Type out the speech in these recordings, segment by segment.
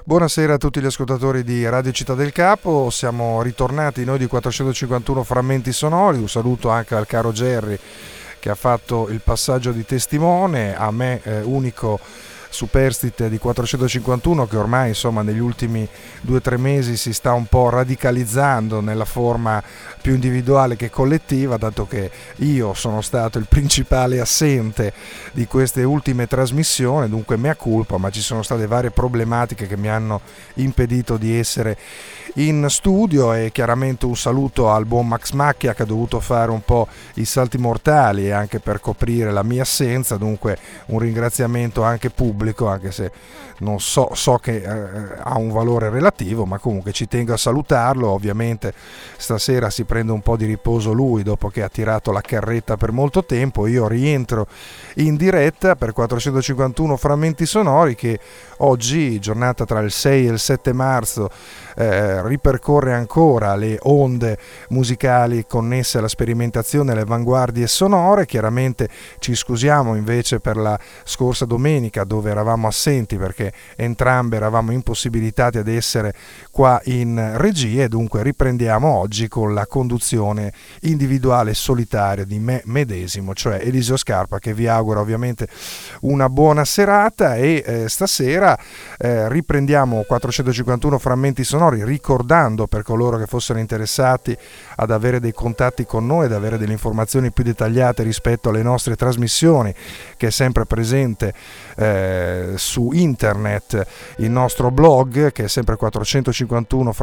Buonasera a tutti gli ascoltatori di Radio Città del Capo, siamo ritornati noi di 451 frammenti sonori, un saluto anche al caro Gerry che ha fatto il passaggio di testimone, a me unico superstite di 451 che ormai insomma negli ultimi 2-3 mesi si sta un po' radicalizzando nella forma più individuale che collettiva, dato che io sono stato il principale assente di queste ultime trasmissioni, dunque mea culpa, ma ci sono state varie problematiche che mi hanno impedito di essere in studio. E chiaramente un saluto al buon Max Macchia che ha dovuto fare un po' i salti mortali e anche per coprire la mia assenza, dunque un ringraziamento anche pubblico, anche se non so che ha un valore relativo, ma comunque ci tengo a salutarlo. Ovviamente stasera si prende un po' di riposo lui dopo che ha tirato la carretta per molto tempo, io rientro in diretta per 451 frammenti sonori che oggi, giornata tra il 6 e il 7 marzo, ripercorre ancora le onde musicali connesse alla sperimentazione e alle avanguardie sonore. Chiaramente ci scusiamo invece per la scorsa domenica dove eravamo assenti perché entrambe eravamo impossibilitati ad essere qua in regia, e dunque riprendiamo oggi con la conduzione individuale e solitaria di me medesimo, cioè Eliseo Scarpa, che vi augura ovviamente una buona serata. E stasera riprendiamo 451 frammenti sonori, ricordando per coloro che fossero interessati ad avere dei contatti con noi, ad avere delle informazioni più dettagliate rispetto alle nostre trasmissioni, che è sempre presente su internet il nostro blog, che è sempre 451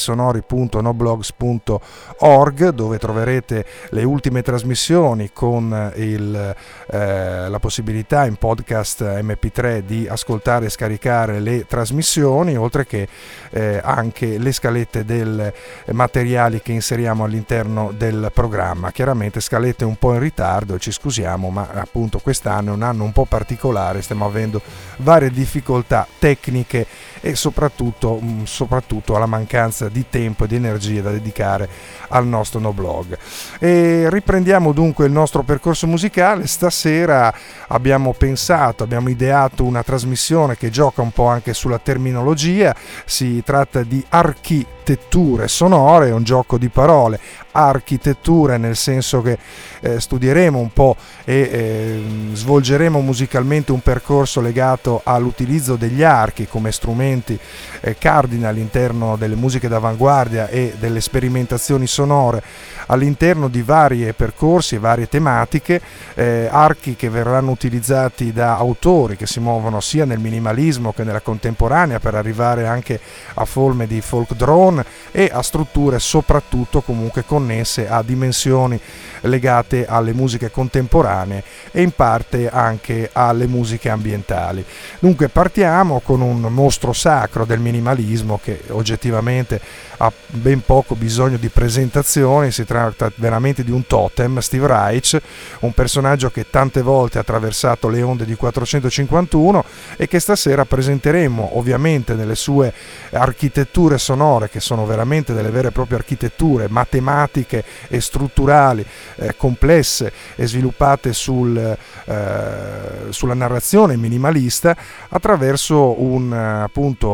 frammentisonori.noblogs.org, dove troverete le ultime trasmissioni con la possibilità in podcast MP3 di ascoltare e scaricare le trasmissioni, oltre che anche le scalette dei materiali che inseriamo all'interno del programma. Chiaramente scalette un po' in ritardo, ci scusiamo, ma appunto quest'anno è un anno un po' particolare, stiamo avendo varie difficoltà tecniche e soprattutto alla mancanza di tempo e di energie da dedicare al nostro no blog. E riprendiamo dunque il nostro percorso musicale. Stasera abbiamo ideato una trasmissione che gioca un po' anche sulla terminologia. Si tratta di architetture sonore, un gioco di parole. Architetture nel senso che studieremo un po' e svolgeremo musicalmente un percorso legato all'utilizzo degli archi come strumenti cardine all'interno delle musiche d'avanguardia e delle sperimentazioni sonore all'interno di vari percorsi e varie tematiche, archi che verranno utilizzati da autori che si muovono sia nel minimalismo che nella contemporanea, per arrivare anche a forme di folk drone e a strutture soprattutto comunque connesse a dimensioni legate alle musiche contemporanee e in parte anche alle musiche ambientali. Dunque partiamo con un mostro sacro del minimalismo che oggettivamente ha ben poco bisogno di presentazioni. Si tratta veramente di un totem, Steve Reich, un personaggio che tante volte ha attraversato le onde di 451 e che stasera presenteremo ovviamente nelle sue architetture sonore, che sono veramente delle vere e proprie architetture matematiche e strutturali, complesse e sviluppate sulla narrazione minimalista, attraverso una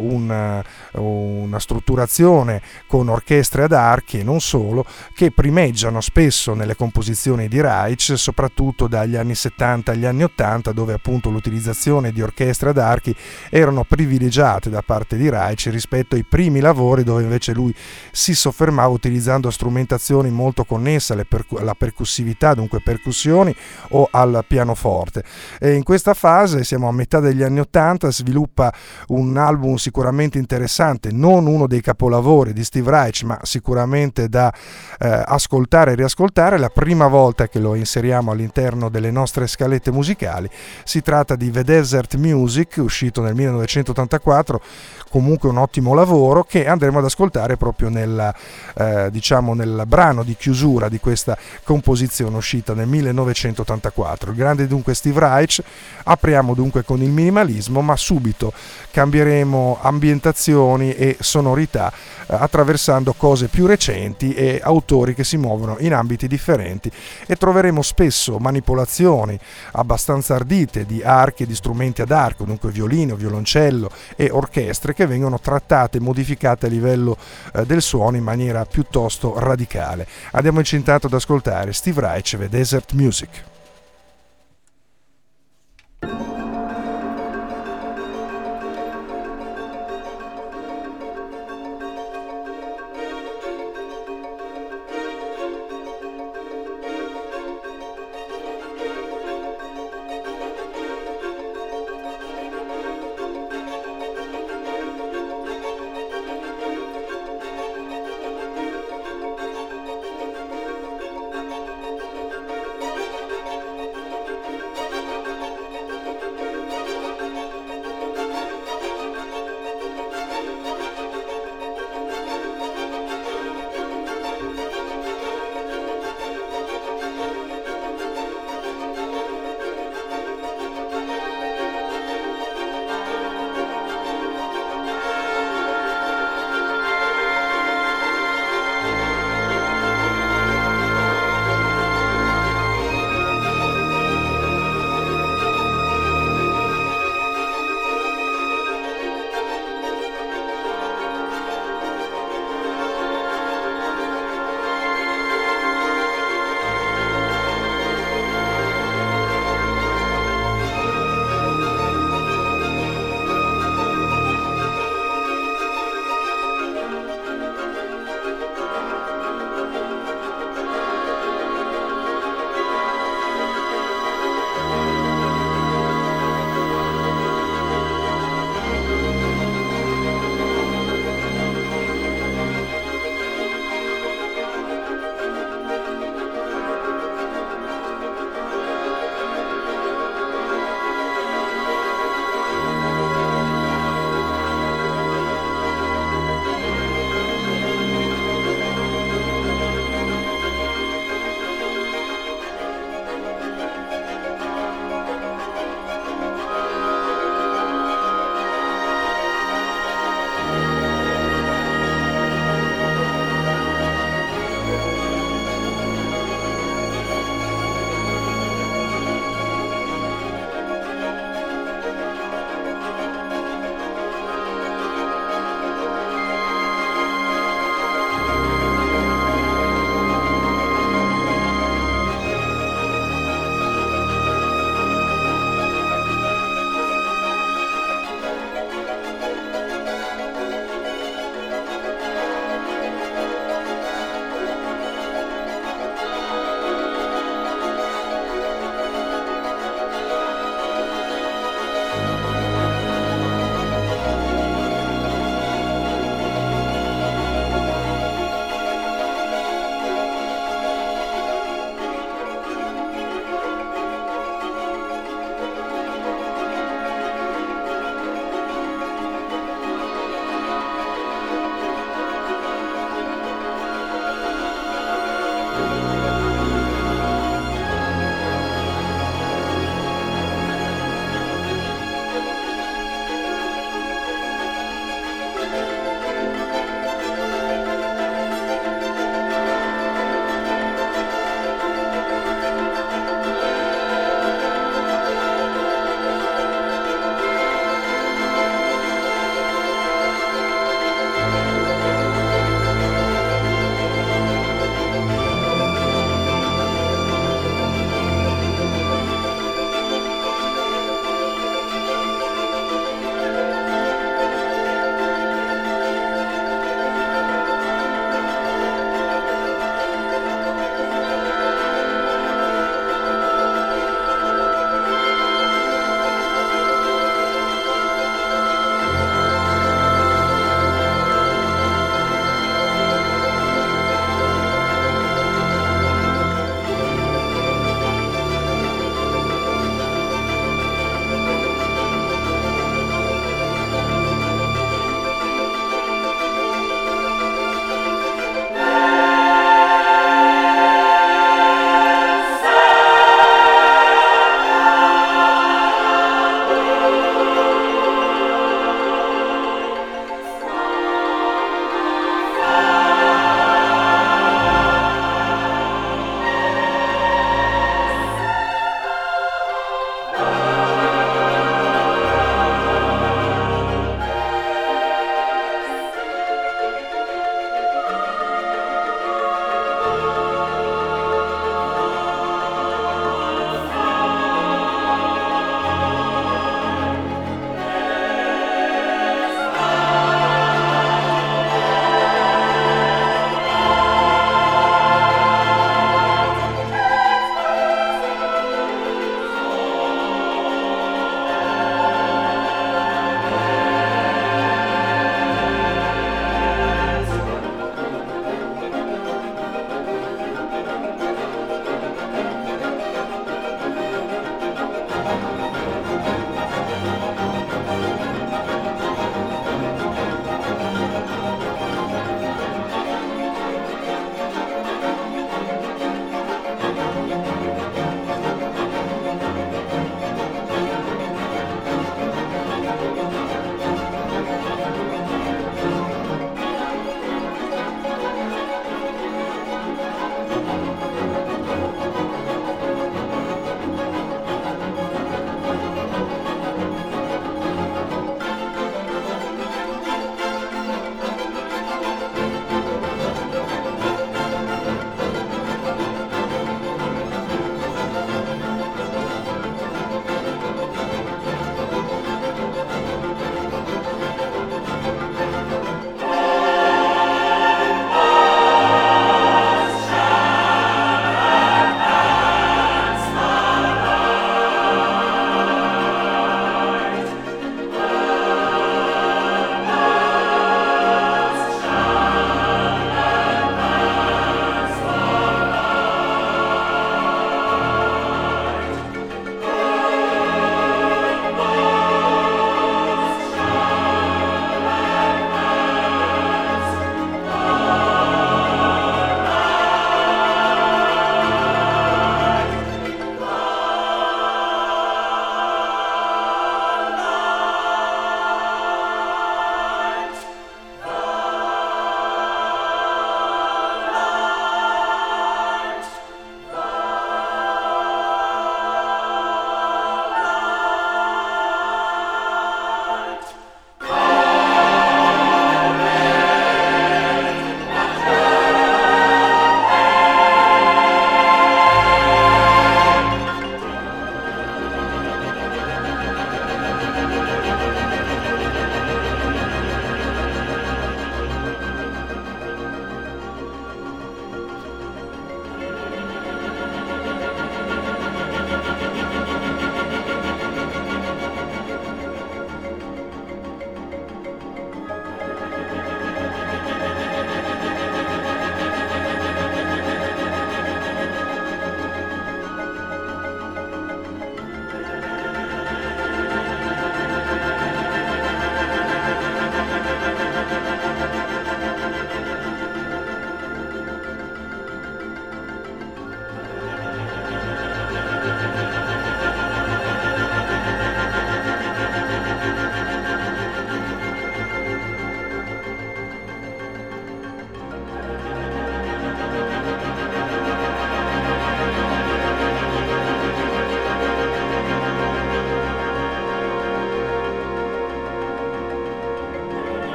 strutturazione con orchestre ad archi e non solo, che primeggiano spesso nelle composizioni di Reich, soprattutto dagli anni 70 agli anni 80, dove appunto l'utilizzazione di orchestre ad archi erano privilegiate da parte di Reich rispetto ai primi lavori, dove invece lui si soffermava utilizzando strumentazioni molto connesse alla percussività, dunque percussioni, o al pianoforte. E in questa fase, siamo a metà degli anni 80, sviluppa un album sicuramente interessante, non uno dei capolavori di Steve Reich, ma sicuramente da ascoltare e riascoltare. La prima volta che lo inseriamo all'interno delle nostre scalette musicali. Si tratta di The Desert Music, uscito nel 1984, comunque un ottimo lavoro che andremo ad ascoltare proprio nel brano di chiusura di questa composizione uscita nel 1984. Il grande dunque Steve Reich. Apriamo dunque con il minimalismo, ma subito cambieremo ambientazioni e sonorità attraversando cose più recenti e autori che si muovono in ambiti differenti, e troveremo spesso manipolazioni abbastanza ardite di archi e di strumenti ad arco, dunque violino, violoncello e orchestre, che vengono trattate e modificate a livello del suono in maniera piuttosto radicale. Andiamo intanto ad ascoltare Steve Reich, The Desert Music.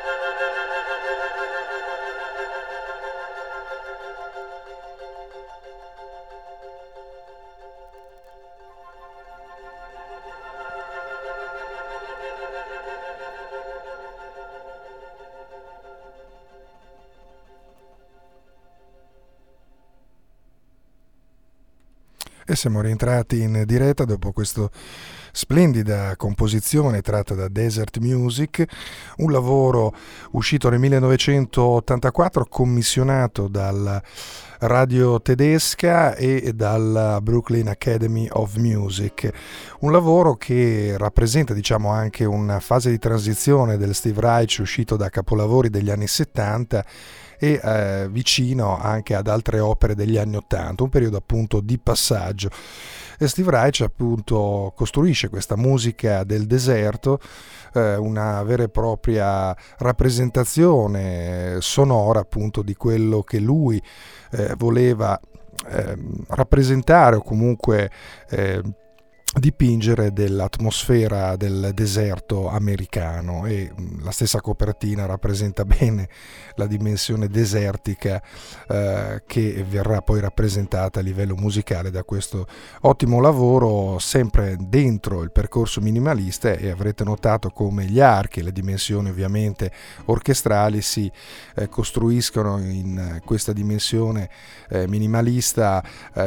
E siamo rientrati in diretta dopo questa splendida composizione tratta da Desert Music, un lavoro uscito nel 1984, commissionato dalla radio tedesca e dalla Brooklyn Academy of Music, un lavoro che rappresenta, diciamo, anche una fase di transizione del Steve Reich uscito da capolavori degli anni 70 e vicino anche ad altre opere degli anni 80, un periodo appunto di passaggio. E Steve Reich appunto costruisce questa musica del deserto, una vera e propria rappresentazione sonora appunto di quello che lui voleva rappresentare o comunque dipingere dell'atmosfera del deserto americano, e la stessa copertina rappresenta bene la dimensione desertica che verrà poi rappresentata a livello musicale da questo ottimo lavoro, sempre dentro il percorso minimalista. E avrete notato come gli archi e le dimensioni ovviamente orchestrali si costruiscono in questa dimensione minimalista,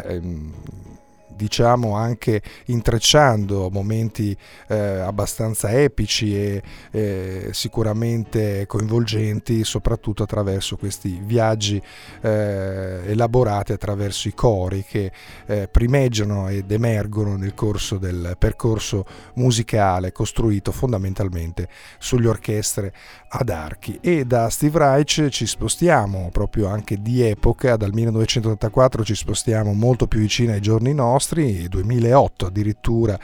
diciamo anche intrecciando momenti abbastanza epici e sicuramente coinvolgenti, soprattutto attraverso questi viaggi elaborati attraverso i cori che primeggiano ed emergono nel corso del percorso musicale costruito fondamentalmente sulle orchestre ad archi. E da Steve Reich ci spostiamo proprio anche di epoca, dal 1984 ci spostiamo molto più vicino ai giorni nostri, 2008 addirittura,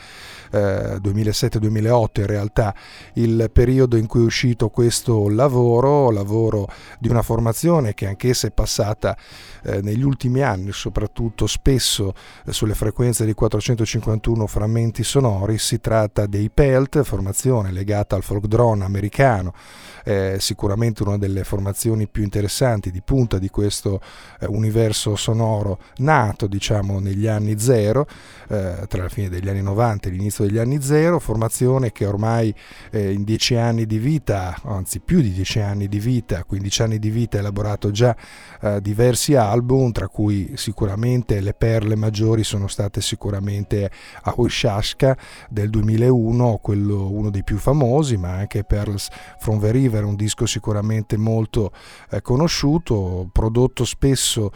2007-2008 in realtà il periodo in cui è uscito questo lavoro di una formazione che anch'essa è passata negli ultimi anni soprattutto spesso sulle frequenze di 451 frammenti sonori. Si tratta dei Pelt, formazione legata al folk drone americano, sicuramente una delle formazioni più interessanti di punta di questo universo sonoro nato, diciamo, negli anni zero, tra la fine degli anni 90 e l'inizio degli anni zero, formazione che ormai in 10 anni di vita, anzi più di 10 anni di vita, 15 anni di vita, ha elaborato già diversi album, tra cui sicuramente le perle maggiori sono state sicuramente Ahoy-Shashka del 2001, quello uno dei più famosi, ma anche Pearls from the River, un disco sicuramente molto conosciuto, prodotto spesso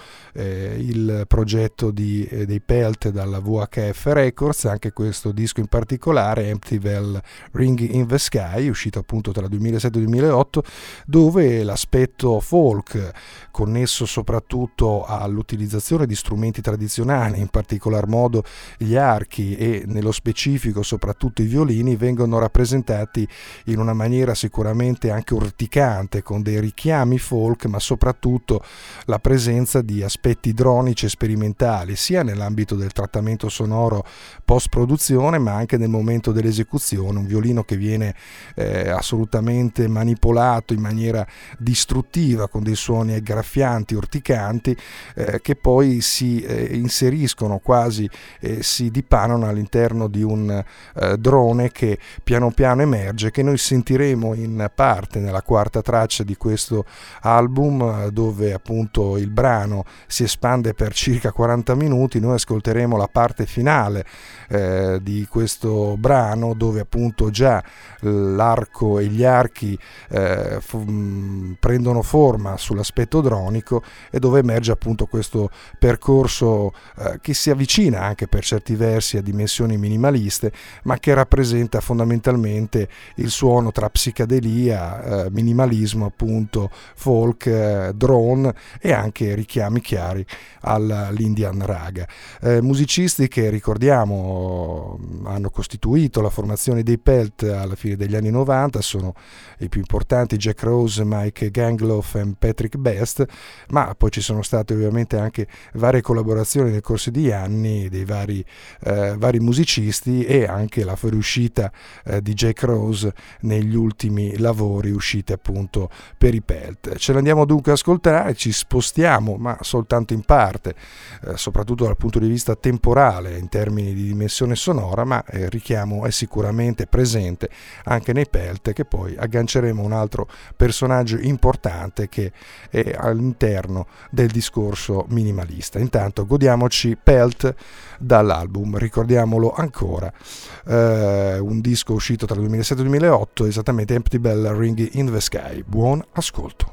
il progetto dei Pelt dalla VHF Records. Anche questo disco in particolare, Empty Bell Ring in the Sky, uscito appunto tra il 2007 e il 2008, dove l'aspetto folk, connesso soprattutto all'utilizzazione di strumenti tradizionali, in particolar modo gli archi e nello specifico soprattutto i violini, vengono rappresentati in una maniera sicuramente anche urticante, con dei richiami folk, ma soprattutto la presenza di aspetti dronici e sperimentali, sia nell'ambito del trattamento sonoro post-produzione, ma anche nel momento dell'esecuzione. Un violino che viene assolutamente manipolato in maniera distruttiva, con dei suoni graffianti, urticanti, che poi si inseriscono quasi, si dipanano all'interno di un drone che piano piano emerge, che noi sentiremo in parte nella quarta traccia di questo album, dove appunto il brano si espande per circa 40 minuti. Noi ascolteremo la parte finale di questo brano, dove appunto già l'arco e gli archi prendono forma sull'aspetto dronico, e dove emerge appunto questo percorso che si avvicina anche per certi versi a dimensioni minimaliste, ma che rappresenta fondamentalmente il suono tra psicadelia, minimalismo appunto, folk, drone e anche richiami chiari all'Indian raga. musicisti che, ricordiamo, hanno costituito la formazione dei Pelt alla fine degli anni 90, sono i più importanti: Jack Rose, Mike Gangloff e Patrick Best, ma poi ci sono state ovviamente anche varie collaborazioni nel corso di anni dei vari musicisti, e anche la fuoriuscita di Jack Rose negli ultimi lavori usciti appunto per i Pelt. Ce l'andiamo dunque a ascoltare, ci spostiamo ma soltanto in parte, soprattutto dal punto di vista temporale in termini di dimensione sonora, ma il richiamo è sicuramente presente anche nei Pelt, che poi agganceremo un altro personaggio importante che è all'interno del discorso minimalista. Intanto godiamoci Pelt dall'album, ricordiamolo ancora, un disco uscito tra il 2007 e il 2008, esattamente Empty Bell Ring in the Sky. Buon ascolto.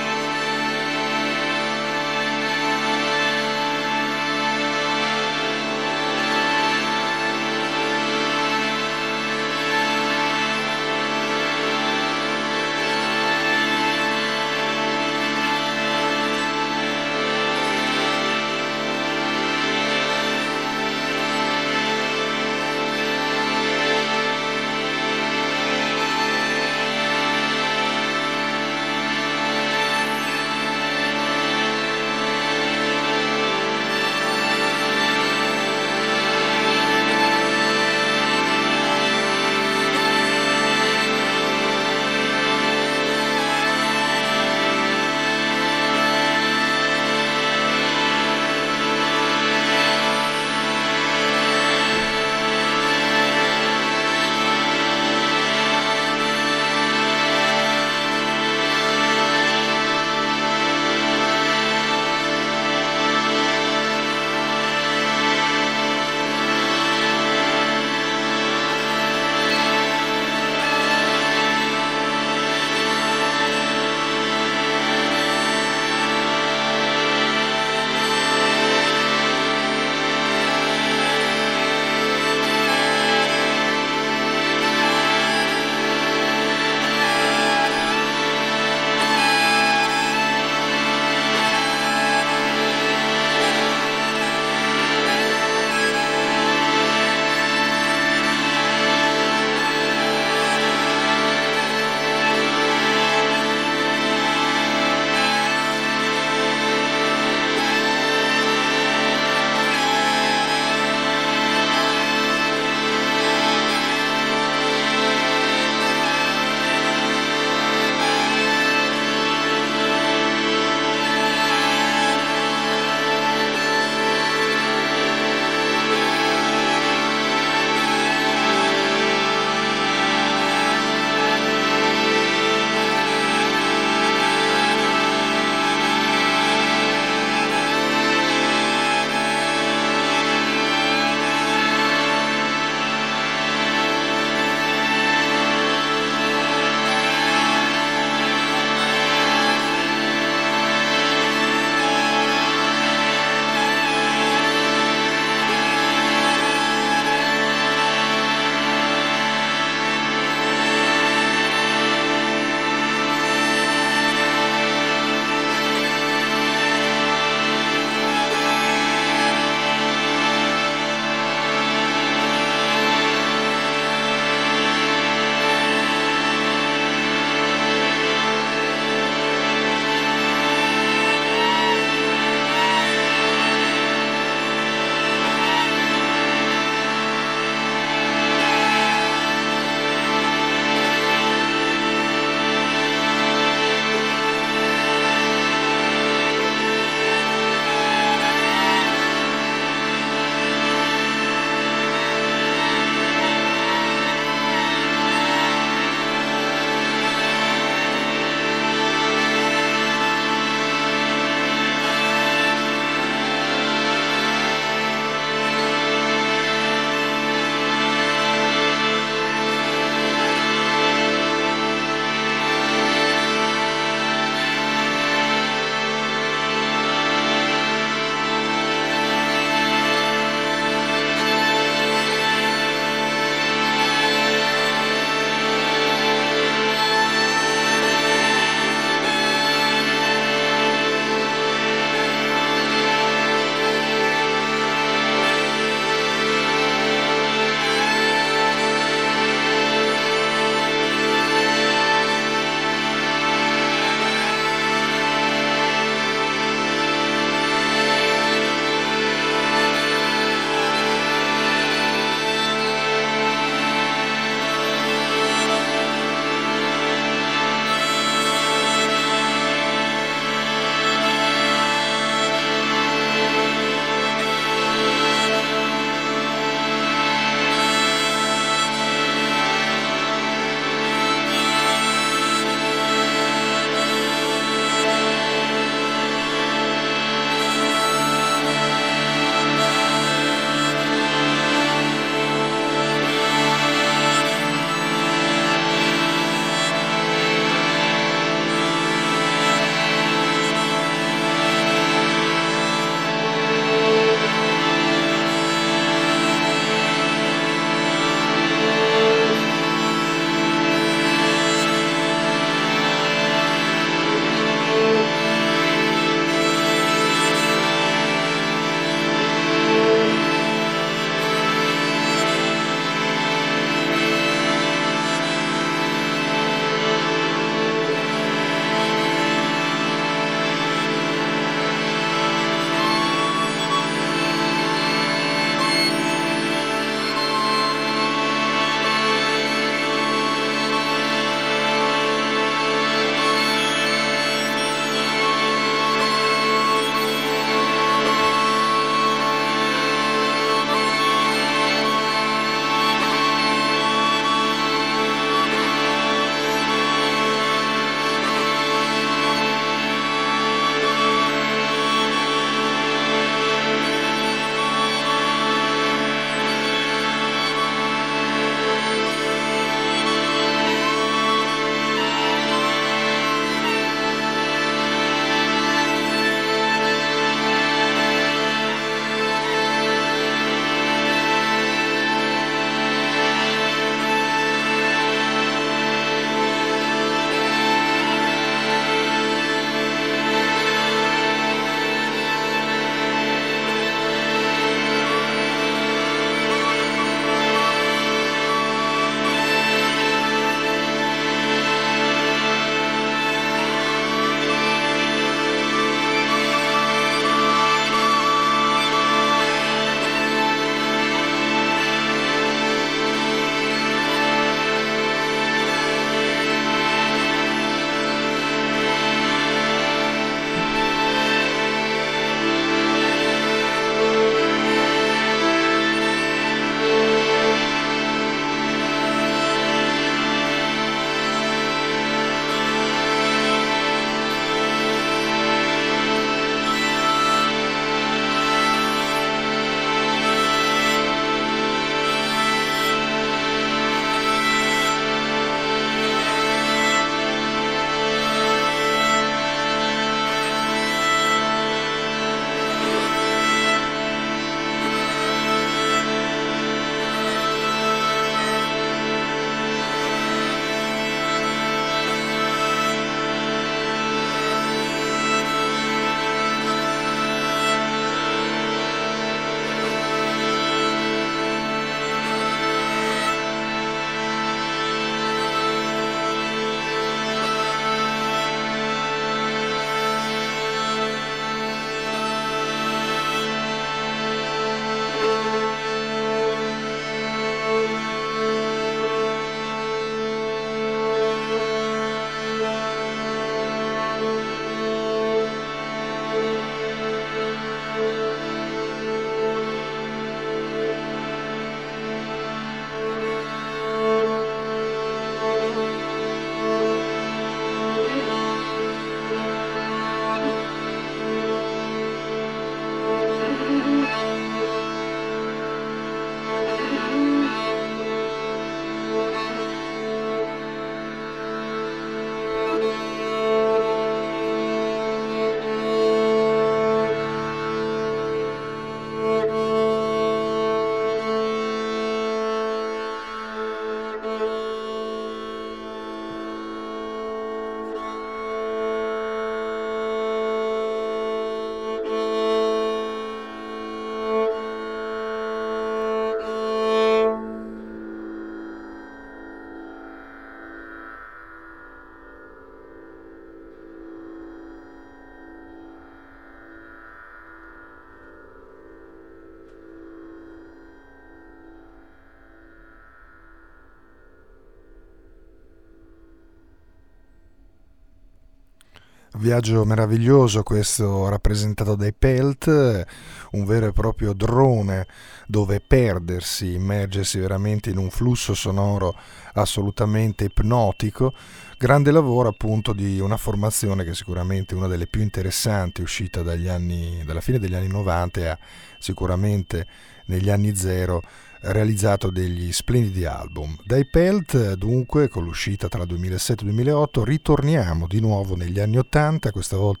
Viaggio meraviglioso questo rappresentato dai Pelt, un vero e proprio drone dove perdersi, immergersi veramente in un flusso sonoro assolutamente ipnotico. Grande lavoro appunto di una formazione che è sicuramente una delle più interessanti, uscita dalla fine degli anni 90 e ha sicuramente negli anni zero realizzato degli splendidi album. Dai Pelt, dunque, con l'uscita tra 2007 e 2008, ritorniamo di nuovo negli anni 80, questa volta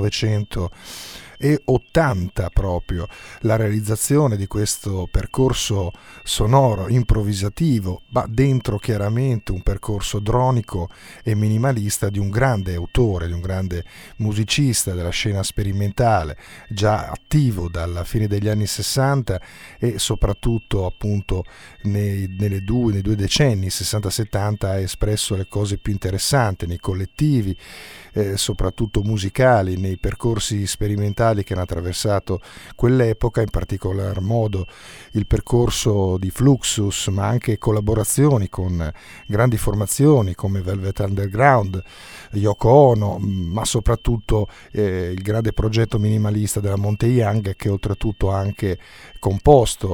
1980 proprio, la realizzazione di questo percorso sonoro improvvisativo, ma dentro chiaramente un percorso dronico e minimalista di un grande autore, di un grande musicista della scena sperimentale, già attivo dalla fine degli anni 60 e soprattutto appunto nei due decenni 60-70 ha espresso le cose più interessanti nei collettivi, soprattutto musicali, nei percorsi sperimentali che hanno attraversato quell'epoca, in particolar modo il percorso di Fluxus, ma anche collaborazioni con grandi formazioni come Velvet Underground, Yoko Ono, ma soprattutto il grande progetto minimalista della Monte Young, che oltretutto ha anche composto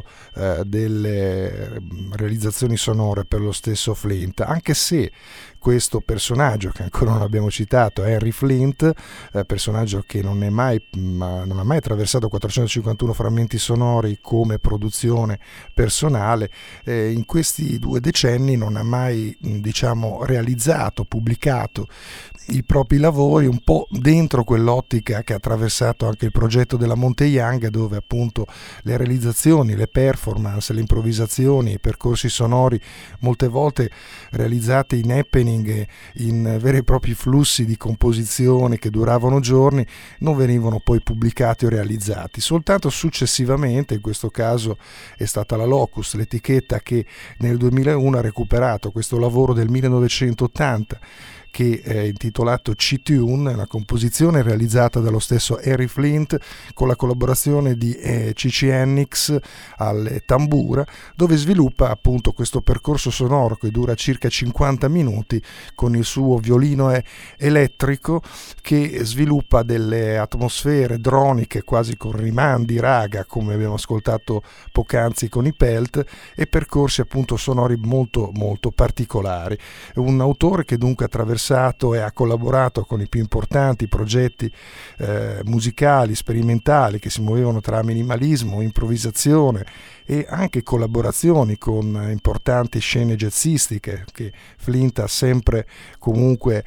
delle realizzazioni sonore per lo stesso Flint, anche se questo personaggio che ancora non abbiamo citato, Henry Flint, personaggio che non ha mai attraversato 451 frammenti sonori come produzione personale, in questi 2 decenni non ha mai realizzato, pubblicato i propri lavori, un po' dentro quell'ottica che ha attraversato anche il progetto della Monte Young, dove appunto le realizzazioni, le performance, le improvvisazioni, i percorsi sonori molte volte realizzati in happening, in veri e propri flussi di composizione che duravano giorni, non venivano poi pubblicati o realizzati. Soltanto successivamente, in questo caso è stata la Locust, l'etichetta che nel 2001 ha recuperato questo lavoro del 1980 che è intitolato C-Tune, una composizione realizzata dallo stesso Henry Flint con la collaborazione di Cici Hennix alle tambura, dove sviluppa appunto questo percorso sonoro che dura circa 50 minuti con il suo violino elettrico, che sviluppa delle atmosfere droniche quasi con rimandi raga, come abbiamo ascoltato poc'anzi con i Pelt, e percorsi appunto sonori molto molto particolari. È un autore che dunque attraversa e ha collaborato con i più importanti progetti musicali, sperimentali, che si muovevano tra minimalismo, improvvisazione e anche collaborazioni con importanti scene jazzistiche che Flint ha sempre comunque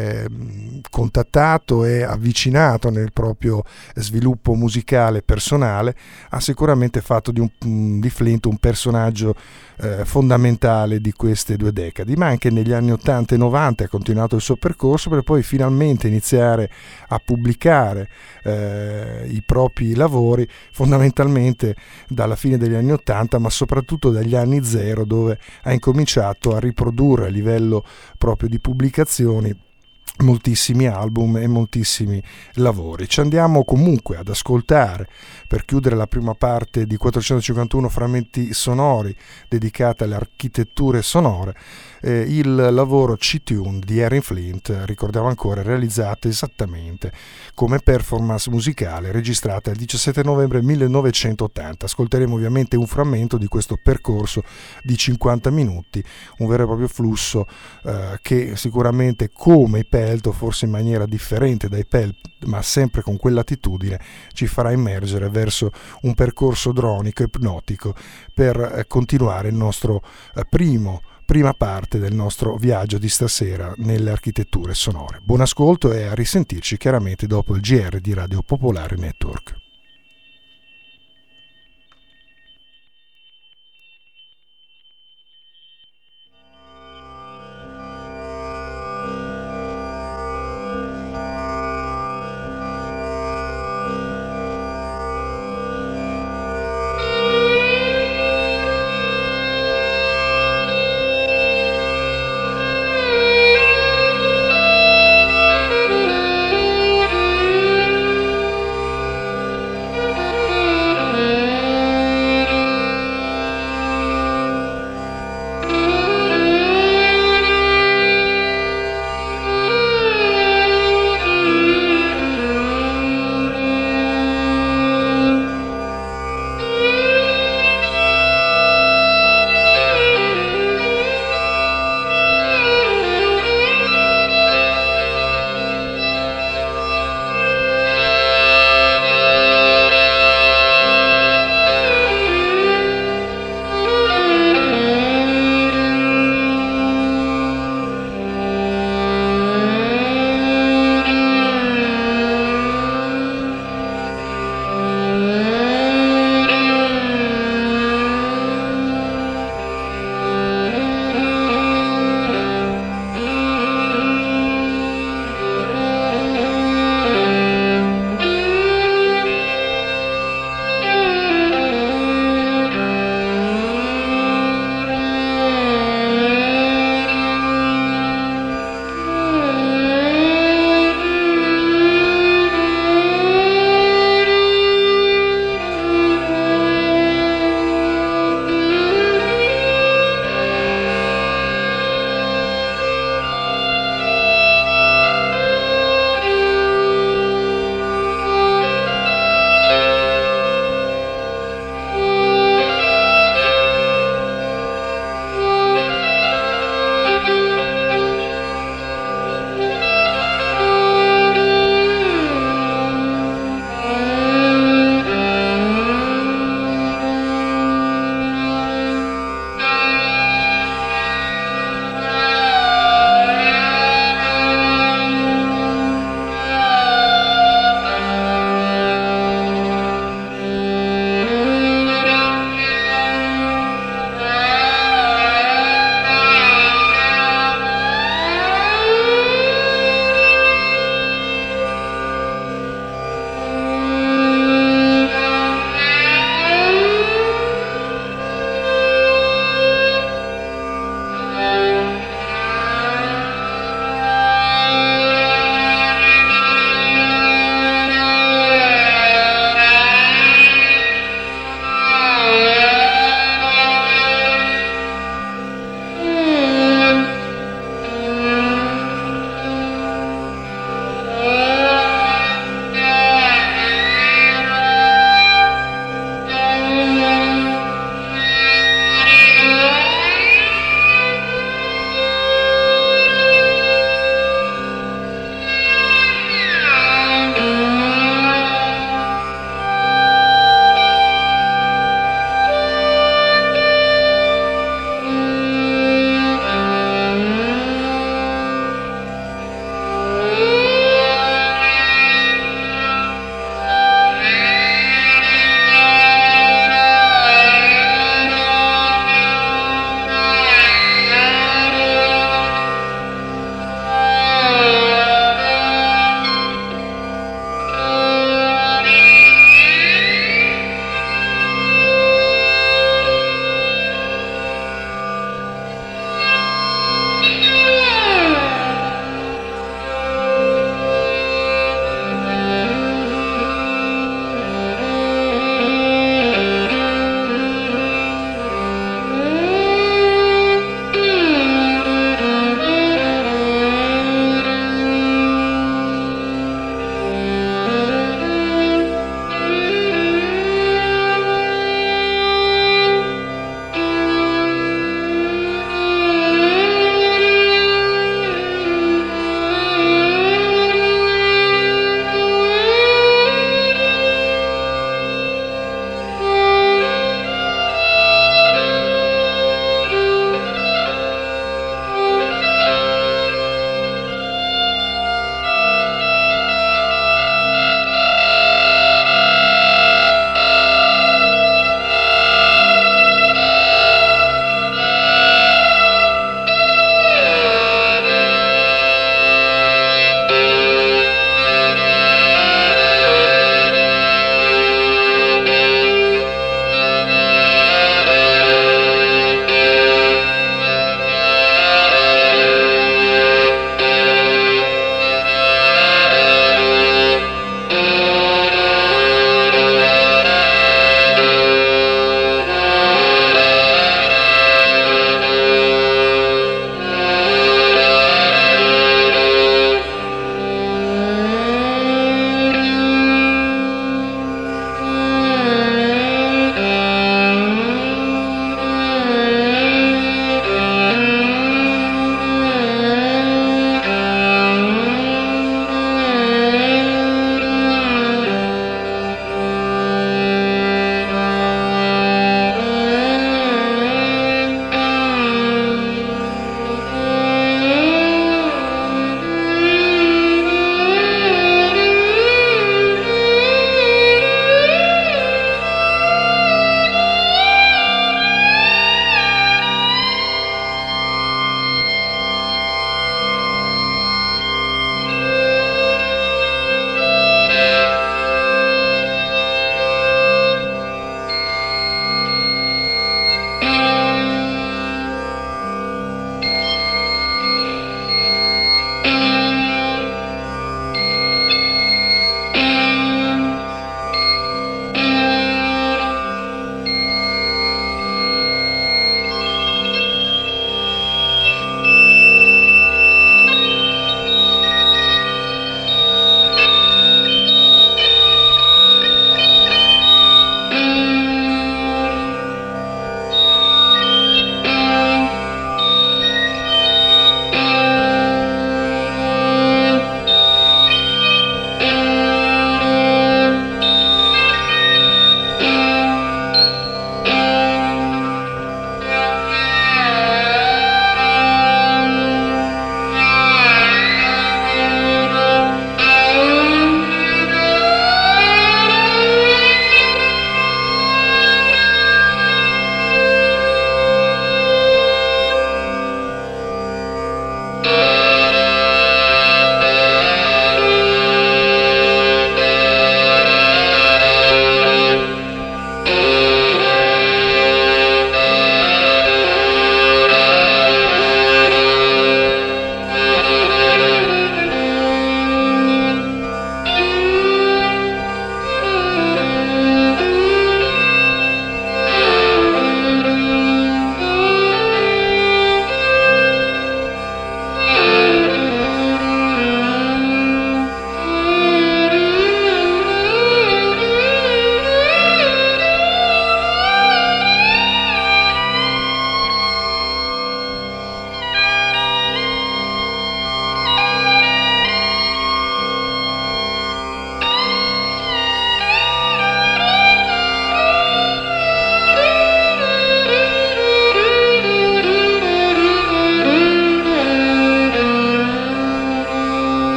contattato e avvicinato nel proprio sviluppo musicale personale. Ha sicuramente fatto di Flint un personaggio fondamentale di queste 2 decadi, ma anche negli anni 80 e 90 ha continuato il suo percorso per poi finalmente iniziare a pubblicare i propri lavori fondamentalmente dalla fine degli anni 80, ma soprattutto dagli anni zero, dove ha incominciato a riprodurre a livello proprio di pubblicazioni moltissimi album e moltissimi lavori. Ci andiamo comunque ad ascoltare, per chiudere la prima parte di 451 frammenti sonori dedicata alle architetture sonore, il lavoro C-Tune di Henry Flint, ricordiamo ancora, realizzato esattamente come performance musicale registrata il 17 novembre 1980. Ascolteremo ovviamente un frammento di questo percorso di 50 minuti, un vero e proprio flusso che sicuramente, come i Pelt, o forse in maniera differente dai Pelt, ma sempre con quell'attitudine, ci farà immergere verso un percorso dronico e ipnotico per continuare il nostro prima parte del nostro viaggio di stasera nelle architetture sonore. Buon ascolto e a risentirci chiaramente dopo il GR di Radio Popolare Network.